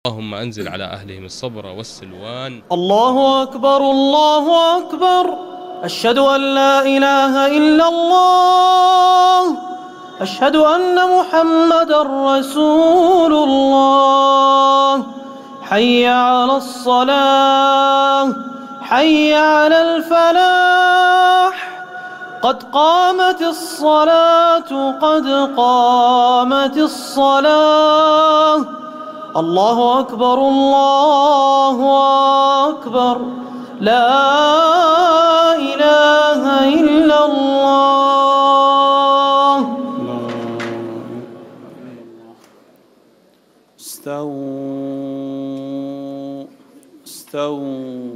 اللهم أنزل على أهلهم الصبر والسلوان. الله أكبر الله أكبر، أشهد أن لا إله إلا الله، أشهد أن محمدًا رسول الله. حي على الصلاة، حي على الفلاح، قد قامت الصلاة، قد قامت الصلاة. الله أكبر الله أكبر، لا إله إلا الله. استووا استووا.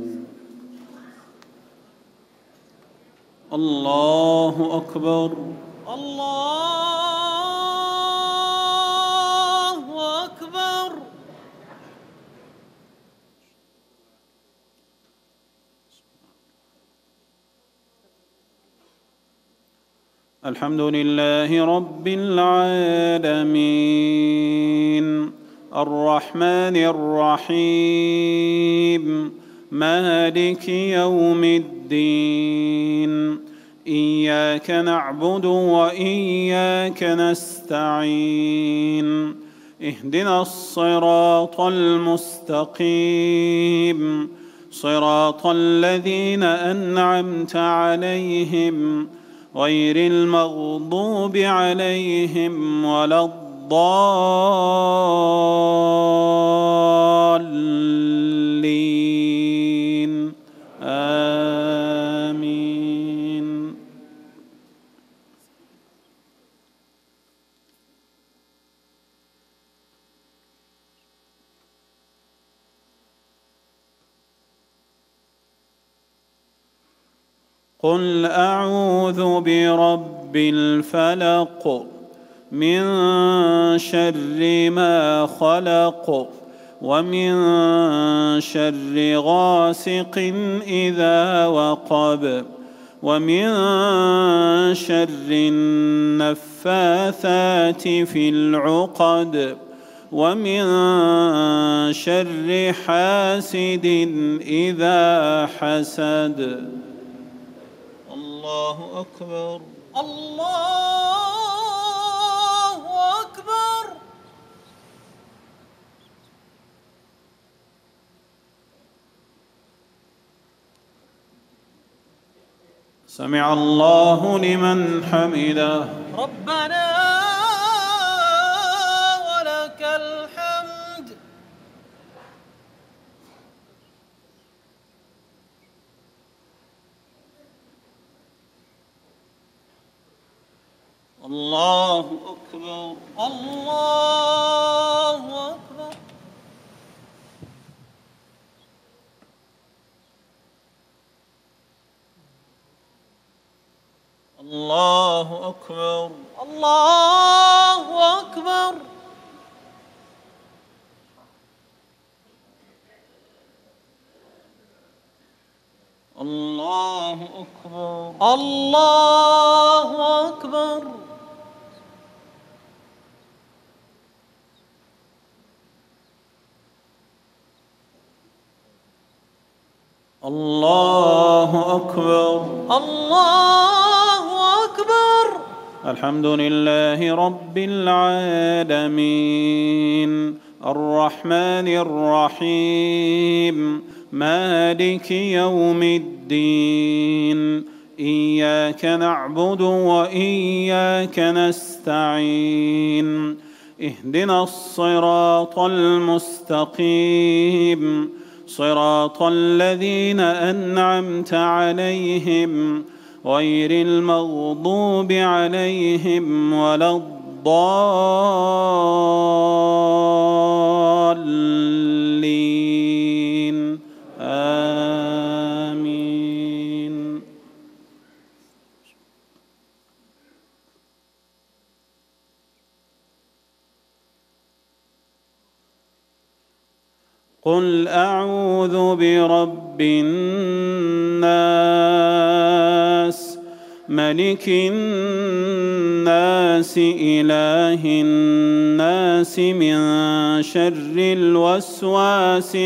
الله أكبر الله أكبر. الحمد لله رب العالمين، الرحمن الرحيم، مالك يوم الدين. إياك نعبد وإياك نستعين، اهدنا الصراط المستقيم، صراط الذين أنعمت عليهم غير المغضوب عليهم ولا الضالين، آمين. قل أعوذ برب الفلق، من شر ما خلق، ومن شر غاسق إذا وقب، ومن شر النفاثات في العقد، ومن شر حاسد إذا حسد. الله أكبر الله أكبر. سمع الله لمن حمده. ربنا ولك الحمد. الله أكبر الله أكبر. الله أكبر الله أكبر. الله أكبر الله أكبر. الله أكبر الله أكبر. الحمد لله رب العالمين، الرحمن الرحيم، مالك يوم الدين. إياك نعبد وإياك نستعين، اهدنا الصراط المستقيم، صراط الذين أنعمت عليهم غير المغضوب عليهم ولا الضالين، آمين. قل أعوذ برب الناس، ملك الناس إله الناس من شر الوسواس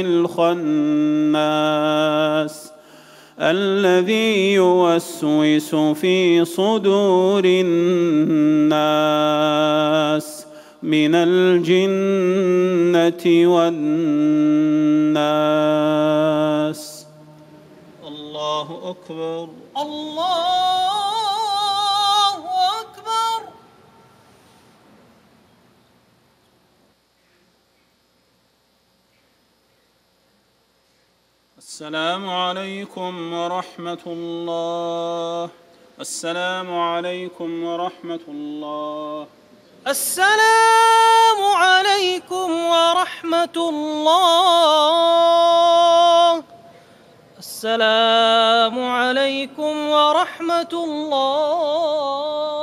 الخناس الذي يوسوس في صدور الناس من الجنة والناس. الله أكبر. الله أكبر. السلام عليكم ورحمة الله. السلام عليكم ورحمة الله. السلام عليكم ورحمة الله. السلام عليكم ورحمة الله.